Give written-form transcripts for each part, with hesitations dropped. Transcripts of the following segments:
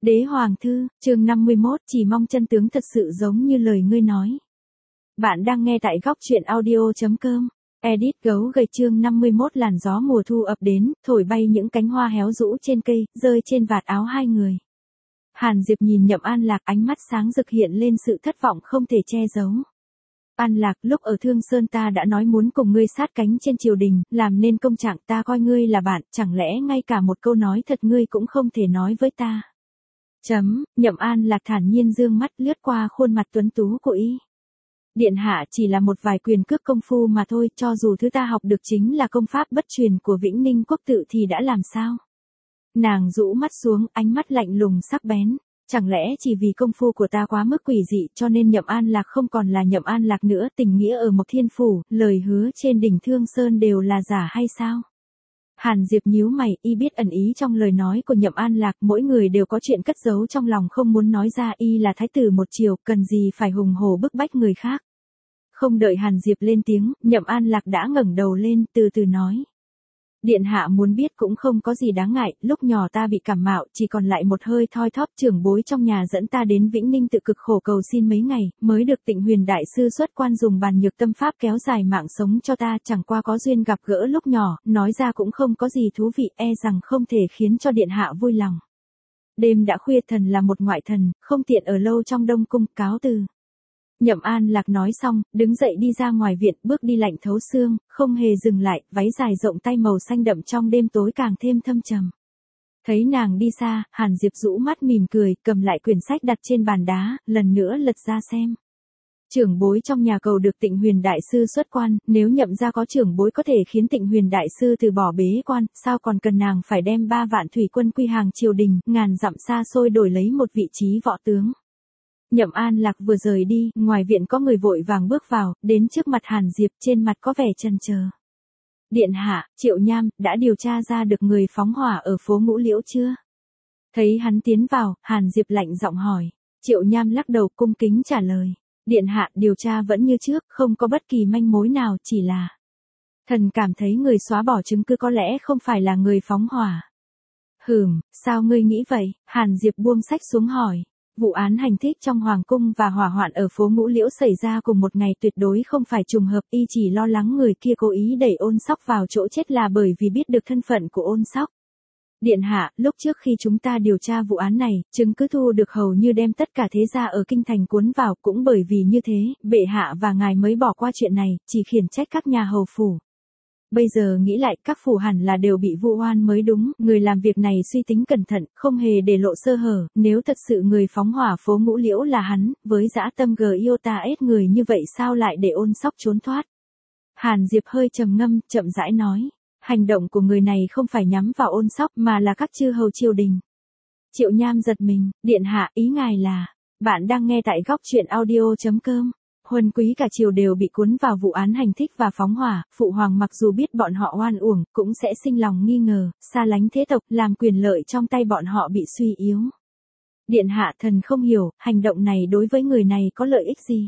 Đế Hoàng Thư, chương 51, chỉ mong chân tướng thật sự giống như lời ngươi nói. Bạn đang nghe tại góc truyện audio.com. Edit gấu gầy chương 51 làn gió mùa thu ập đến, thổi bay những cánh hoa héo rũ trên cây, rơi trên vạt áo hai người. Hàn Diệp nhìn Nhậm An Lạc, ánh mắt sáng rực hiện lên sự thất vọng không thể che giấu. An Lạc, lúc ở Thương Sơn ta đã nói muốn cùng ngươi sát cánh trên triều đình, làm nên công trạng, ta coi ngươi là bạn, chẳng lẽ ngay cả một câu nói thật ngươi cũng không thể nói với ta. Nhậm An Lạc thản nhiên dương mắt lướt qua khuôn mặt tuấn tú của y. Điện hạ chỉ là một vài quyền cước công phu mà thôi, cho dù thứ ta học được chính là công pháp bất truyền của Vĩnh Ninh quốc tự thì đã làm sao? Nàng rũ mắt xuống, ánh mắt lạnh lùng sắc bén. Chẳng lẽ chỉ vì công phu của ta quá mức quỷ dị cho nên Nhậm An Lạc không còn là Nhậm An Lạc nữa, tình nghĩa ở Mộc Thiên Phủ, lời hứa trên đỉnh Thương Sơn đều là giả hay sao? Hàn Diệp nhíu mày, y biết ẩn ý trong lời nói của Nhậm An Lạc, mỗi người đều có chuyện cất giấu trong lòng không muốn nói ra, y là thái tử một triều, cần gì phải hùng hổ bức bách người khác. Không đợi Hàn Diệp lên tiếng, Nhậm An Lạc đã ngẩng đầu lên, từ từ nói. Điện hạ muốn biết cũng không có gì đáng ngại, lúc nhỏ ta bị cảm mạo, chỉ còn lại một hơi thoi thóp, trưởng bối trong nhà dẫn ta đến Vĩnh Ninh tự cực khổ cầu xin mấy ngày, mới được Tịnh Huyền đại sư xuất quan dùng bàn nhược tâm pháp kéo dài mạng sống cho ta, chẳng qua có duyên gặp gỡ lúc nhỏ, nói ra cũng không có gì thú vị, e rằng không thể khiến cho điện hạ vui lòng. Đêm đã khuya, thần là một ngoại thần, không tiện ở lâu trong Đông cung, cáo từ. Nhậm An Lạc nói xong, đứng dậy đi ra ngoài viện, bước đi lạnh thấu xương, không hề dừng lại, váy dài rộng tay màu xanh đậm trong đêm tối càng thêm thâm trầm. Thấy nàng đi xa, Hàn Diệp rũ mắt mỉm cười, cầm lại quyển sách đặt trên bàn đá, lần nữa lật ra xem. Trưởng bối trong nhà cầu được Tịnh Huyền đại sư xuất quan, nếu Nhậm gia có trưởng bối có thể khiến Tịnh Huyền đại sư từ bỏ bế quan, sao còn cần nàng phải đem 3 vạn thủy quân quy hàng triều đình, ngàn dặm xa xôi đổi lấy một vị trí võ tướng. Nhậm An Lạc vừa rời đi, ngoài viện có người vội vàng bước vào, đến trước mặt Hàn Diệp, trên mặt có vẻ chần chờ. Điện hạ, Triệu Nham, đã điều tra ra được người phóng hỏa ở phố Ngũ Liễu chưa? Thấy hắn tiến vào, Hàn Diệp lạnh giọng hỏi. Triệu Nham lắc đầu cung kính trả lời. Điện hạ, điều tra vẫn như trước, không có bất kỳ manh mối nào, chỉ là... Thần cảm thấy người xóa bỏ chứng cứ có lẽ không phải là người phóng hỏa. Sao ngươi nghĩ vậy? Hàn Diệp buông sách xuống hỏi. Vụ án hành thích trong Hoàng cung và hỏa hoạn ở phố Ngũ Liễu xảy ra cùng một ngày, tuyệt đối không phải trùng hợp, y chỉ lo lắng người kia cố ý đẩy Ôn Sóc vào chỗ chết là bởi vì biết được thân phận của Ôn Sóc. Điện hạ, lúc trước khi chúng ta điều tra vụ án này, chứng cứ thu được hầu như đem tất cả thế gia ở kinh thành cuốn vào, cũng bởi vì như thế, bệ hạ và ngài mới bỏ qua chuyện này, chỉ khiển trách các nhà hầu phủ. Bây giờ nghĩ lại, các phủ hẳn là đều bị vu oan mới đúng, người làm việc này suy tính cẩn thận, không hề để lộ sơ hở, nếu thật sự người phóng hỏa phố Ngũ Liễu là hắn, với dã tâm iota ết người như vậy sao lại để Ôn Sóc trốn thoát. Hàn Diệp hơi trầm ngâm, chậm rãi nói, hành động của người này không phải nhắm vào Ôn Sóc mà là các chư hầu triều đình. Triệu Nham giật mình, điện hạ, ý ngài là, bạn đang nghe tại góc truyện audio.com. Huân quý cả triều đều bị cuốn vào vụ án hành thích và phóng hỏa, phụ hoàng mặc dù biết bọn họ oan uổng, cũng sẽ sinh lòng nghi ngờ, xa lánh thế tộc, làm quyền lợi trong tay bọn họ bị suy yếu. Điện hạ, thần không hiểu, hành động này đối với người này có lợi ích gì?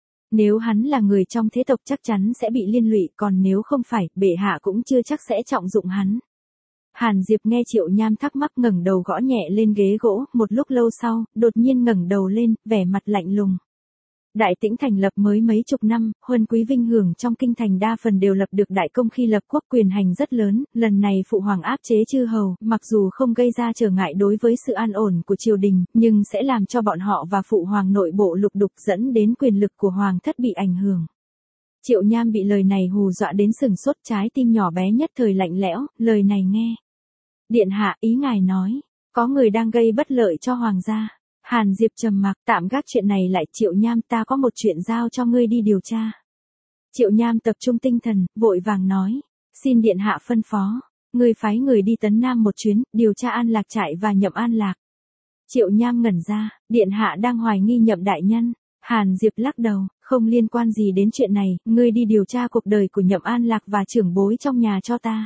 Nếu hắn là người trong thế tộc chắc chắn sẽ bị liên lụy, còn nếu không phải, bệ hạ cũng chưa chắc sẽ trọng dụng hắn. Hàn Diệp nghe Triệu Nham thắc mắc ngẩng đầu gõ nhẹ lên ghế gỗ, một lúc lâu sau, đột nhiên ngẩng đầu lên, vẻ mặt lạnh lùng. Đại Tĩnh thành lập mới mấy chục năm, huân quý vinh hưởng trong kinh thành đa phần đều lập được đại công khi lập quốc, quyền hành rất lớn, lần này phụ hoàng áp chế chư hầu, mặc dù không gây ra trở ngại đối với sự an ổn của triều đình, nhưng sẽ làm cho bọn họ và phụ hoàng nội bộ lục đục, dẫn đến quyền lực của hoàng thất bị ảnh hưởng. Triệu Nham bị lời này hù dọa đến sừng sốt, trái tim nhỏ bé nhất thời lạnh lẽo, lời này nghe. Điện hạ, ý ngài nói, có người đang gây bất lợi cho hoàng gia. Hàn Diệp trầm mặc, tạm gác chuyện này lại. Triệu Nham, ta có một chuyện giao cho ngươi đi điều tra. Triệu Nham tập trung tinh thần, vội vàng nói, xin điện hạ phân phó, ngươi phái người đi Tấn Nam một chuyến, điều tra An Lạc trại và Nhậm An Lạc. Triệu Nham ngẩn ra, điện hạ đang hoài nghi Nhậm đại nhân. Hàn Diệp lắc đầu, không liên quan gì đến chuyện này, ngươi đi điều tra cuộc đời của Nhậm An Lạc và trưởng bối trong nhà cho ta.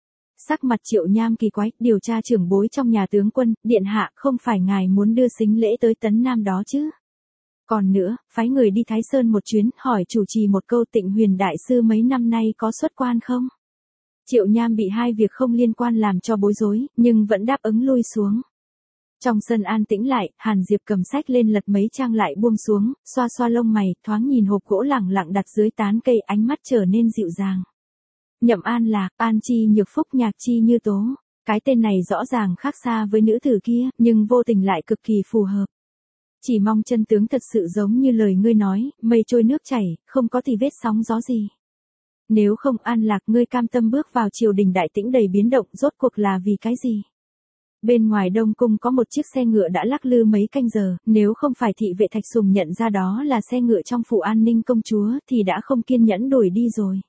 Sắc mặt Triệu Nham kỳ quái, điều tra trưởng bối trong nhà tướng quân, điện hạ, không phải ngài muốn đưa sính lễ tới Tấn Nam đó chứ? Còn nữa, phái người đi Thái Sơn một chuyến, hỏi chủ trì một câu Tịnh Huyền đại sư mấy năm nay có xuất quan không? Triệu Nham bị hai việc không liên quan làm cho bối rối, nhưng vẫn đáp ứng lui xuống. Trong sân an tĩnh lại, Hàn Diệp cầm sách lên lật mấy trang lại buông xuống, xoa xoa lông mày, thoáng nhìn hộp gỗ lẳng lặng đặt dưới tán cây, ánh mắt trở nên dịu dàng. Nhậm An Lạc, An Chi Nhược Phúc Nhạc Chi Như Tố. Cái tên này rõ ràng khác xa với nữ tử kia, nhưng vô tình lại cực kỳ phù hợp. Chỉ mong chân tướng thật sự giống như lời ngươi nói, mây trôi nước chảy, không có thì vết sóng gió gì. Nếu không An Lạc, ngươi cam tâm bước vào triều đình đại tĩnh đầy biến động, rốt cuộc là vì cái gì? Bên ngoài Đông Cung có một chiếc xe ngựa đã lắc lư mấy canh giờ, nếu không phải thị vệ Thạch Sùng nhận ra đó là xe ngựa trong phủ an ninh công chúa thì đã không kiên nhẫn đuổi đi rồi.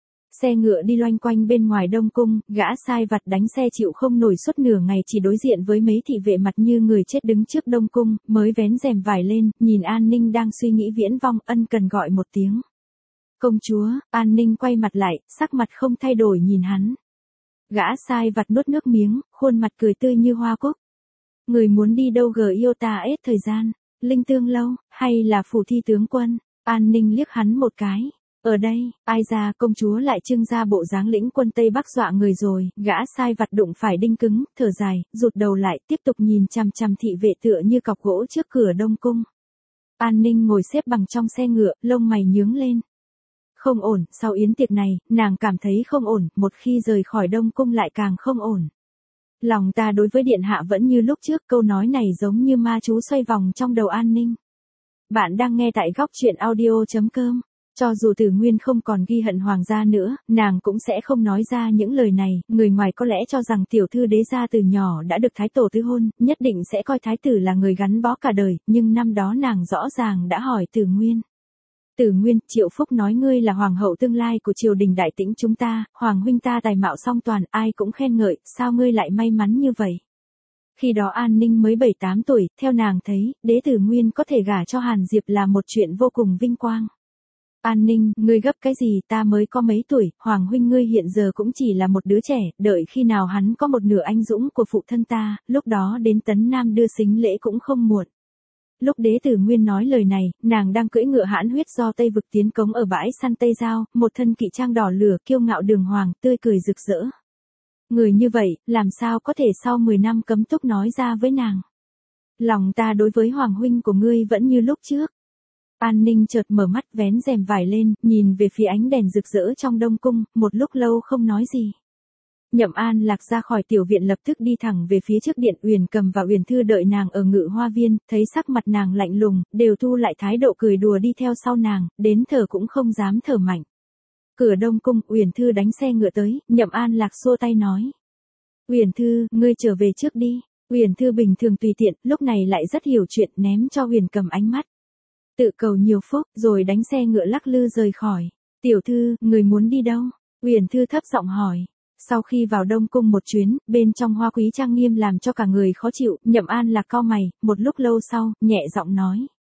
Xe ngựa đi loanh quanh bên ngoài Đông Cung, gã sai vặt đánh xe chịu không nổi suốt nửa ngày, chỉ đối diện với mấy thị vệ mặt như người chết đứng trước Đông Cung, mới vén rèm vải lên, nhìn An Ninh đang suy nghĩ viễn vong, ân cần gọi một tiếng. Công chúa. An Ninh quay mặt lại, sắc mặt không thay đổi nhìn hắn. Gã sai vặt nuốt nước miếng, khuôn mặt cười tươi như hoa cúc. Người muốn đi đâu yêu ta hết thời gian, Linh Tương Lâu, hay là phủ thi tướng quân? An Ninh liếc hắn một cái. Ở đây, ai ra công chúa lại trưng ra bộ dáng lĩnh quân Tây Bắc dọa người rồi, gã sai vặt đụng phải đinh cứng, thở dài, rụt đầu lại, tiếp tục nhìn chằm chằm thị vệ tựa như cọc gỗ trước cửa Đông Cung. An Ninh ngồi xếp bằng trong xe ngựa, lông mày nhướng lên. Không ổn, sau yến tiệc này, nàng cảm thấy không ổn, một khi rời khỏi Đông Cung lại càng không ổn. Lòng ta đối với điện hạ vẫn như lúc trước, câu nói này giống như ma chú xoay vòng trong đầu An Ninh. Bạn đang nghe tại góc truyện audio.com. Cho dù Tử Nguyên không còn ghi hận hoàng gia nữa, nàng cũng sẽ không nói ra những lời này, người ngoài có lẽ cho rằng tiểu thư đế gia từ nhỏ đã được thái tổ tứ hôn, nhất định sẽ coi thái tử là người gắn bó cả đời, nhưng năm đó nàng rõ ràng đã hỏi Tử Nguyên. Tử Nguyên, Triệu Phúc nói ngươi là hoàng hậu tương lai của triều đình đại tĩnh chúng ta, hoàng huynh ta tài mạo song toàn, ai cũng khen ngợi, sao ngươi lại may mắn như vậy? Khi đó An Ninh mới 7-8 tuổi, theo nàng thấy, đế Tử Nguyên có thể gả cho Hàn Diệp là một chuyện vô cùng vinh quang. An Ninh, ngươi gấp cái gì, ta mới có mấy tuổi, hoàng huynh ngươi hiện giờ cũng chỉ là một đứa trẻ, đợi khi nào hắn có một nửa anh dũng của phụ thân ta, lúc đó đến Tấn Nam đưa sính lễ cũng không muộn. Lúc đế Tử Nguyên nói lời này, nàng đang cưỡi ngựa hãn huyết do Tây vực tiến cống ở bãi săn Tây Giao, một thân kỵ trang đỏ lửa, kiêu ngạo đường hoàng, tươi cười rực rỡ. Người như vậy, làm sao có thể sau 10 năm cấm túc nói ra với nàng? Lòng ta đối với hoàng huynh của ngươi vẫn như lúc trước. An Ninh chợt mở mắt, vén rèm vải lên, nhìn về phía ánh đèn rực rỡ trong Đông Cung, một lúc lâu không nói gì. Nhậm An Lạc ra khỏi tiểu viện lập tức đi thẳng về phía trước điện, Uyển Cầm và Uyển Thư đợi nàng ở Ngự Hoa Viên, thấy sắc mặt nàng lạnh lùng, đều thu lại thái độ cười đùa đi theo sau nàng, đến thở cũng không dám thở mạnh. Cửa Đông Cung, Uyển Thư đánh xe ngựa tới, Nhậm An Lạc xua tay nói. Uyển Thư, ngươi trở về trước đi. Uyển Thư bình thường tùy tiện, lúc này lại rất hiểu chuyện, ném cho Uyển Cầm ánh mắt. Tự cầu nhiều phúc, rồi đánh xe ngựa lắc lư rời khỏi. Tiểu thư, người muốn đi đâu? Uyển Thư thấp giọng hỏi. Sau khi vào Đông Cung một chuyến, bên trong hoa quý trang nghiêm làm cho cả người khó chịu, Nhậm An Lạc cau mày, một lúc lâu sau, nhẹ giọng nói.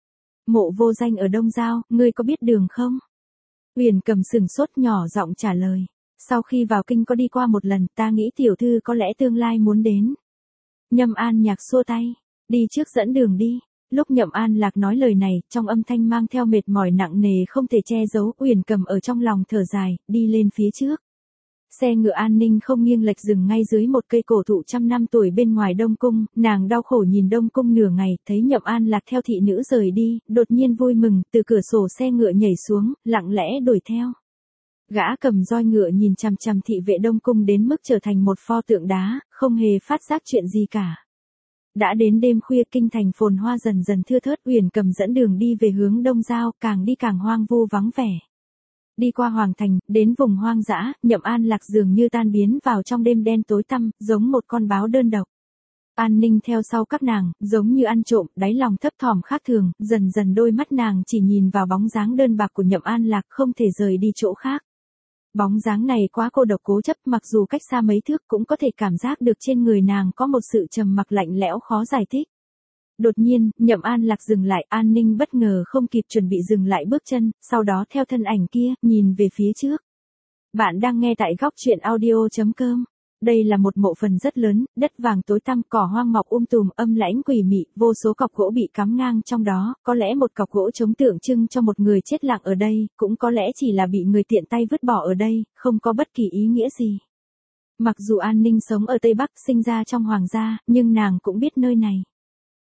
Mộ Vô Danh ở Đông Giao, ngươi có biết đường không? Uyển Cầm sừng sốt, nhỏ giọng trả lời. Sau khi vào kinh có đi qua một lần, ta nghĩ tiểu thư có lẽ tương lai muốn đến. Nhậm An Nhạc xua tay. Đi trước dẫn đường đi. Lúc Nhậm An Lạc nói lời này, trong âm thanh mang theo mệt mỏi nặng nề không thể che giấu, Uyển Cầm ở trong lòng thở dài, đi lên phía trước. Xe ngựa An Ninh không nghiêng lệch dừng ngay dưới một cây cổ thụ trăm năm tuổi bên ngoài Đông Cung, nàng đau khổ nhìn Đông Cung nửa ngày, thấy Nhậm An Lạc theo thị nữ rời đi, đột nhiên vui mừng, từ cửa sổ xe ngựa nhảy xuống, lặng lẽ đuổi theo. Gã cầm roi ngựa nhìn chằm chằm thị vệ Đông Cung đến mức trở thành một pho tượng đá, không hề phát giác chuyện gì cả. Đã đến đêm khuya, kinh thành phồn hoa dần dần thưa thớt, Uyển Cầm dẫn đường đi về hướng Đông Giao, càng đi càng hoang vu vắng vẻ. Đi qua Hoàng Thành, đến vùng hoang dã, Nhậm An Lạc dường như tan biến vào trong đêm đen tối tăm, giống một con báo đơn độc. An Ninh theo sau các nàng, giống như ăn trộm, đáy lòng thấp thỏm khác thường, dần dần đôi mắt nàng chỉ nhìn vào bóng dáng đơn bạc của Nhậm An Lạc, không thể rời đi chỗ khác. Bóng dáng này quá cô độc cố chấp, mặc dù cách xa mấy thước cũng có thể cảm giác được trên người nàng có một sự trầm mặc lạnh lẽo khó giải thích. Đột nhiên, Nhậm An Lạc dừng lại, An Ninh bất ngờ không kịp chuẩn bị dừng lại bước chân, sau đó theo thân ảnh kia, nhìn về phía trước. Bạn đang nghe tại góc truyện audio.com. Đây là một mộ phần rất lớn, đất vàng tối tăm, cỏ hoang mọc tùm, âm lãnh quỷ mị, vô số cọc gỗ bị cắm ngang trong đó, có lẽ một cọc gỗ trống tượng trưng cho một người chết lặng ở đây, cũng có lẽ chỉ là bị người tiện tay vứt bỏ ở đây, không có bất kỳ ý nghĩa gì. Mặc dù An Ninh sống ở Tây Bắc, sinh ra trong hoàng gia, nhưng nàng cũng biết nơi này.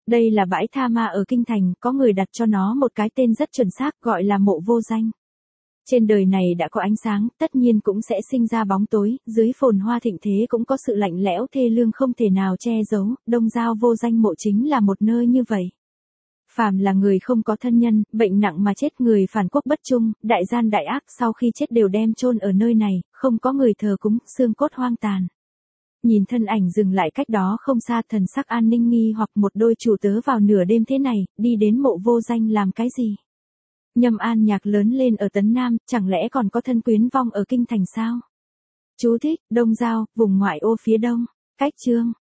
Đây là bãi tha ma ở Kinh Thành, có người đặt cho nó một cái tên rất chuẩn xác gọi là mộ vô danh. Trên đời này đã có ánh sáng, tất nhiên cũng sẽ sinh ra bóng tối, dưới phồn hoa thịnh thế cũng có sự lạnh lẽo thê lương không thể nào che giấu, Đông Giao vô danh mộ chính là một nơi như vậy. Phàm là người không có thân nhân, bệnh nặng mà chết, người phản quốc bất trung, đại gian đại ác, sau khi chết đều đem chôn ở nơi này, không có người thờ cúng, xương cốt hoang tàn. Nhìn thân ảnh dừng lại cách đó không xa, thần sắc An Ninh nghi hoặc một đôi chủ tớ vào nửa đêm thế này, đi đến mộ vô danh làm cái gì? Nhâm An Nhạc lớn lên ở Tấn Nam, chẳng lẽ còn có thân quyến vong ở Kinh Thành sao? Chú thích, Đông Giao, vùng ngoại ô phía đông. Cách chương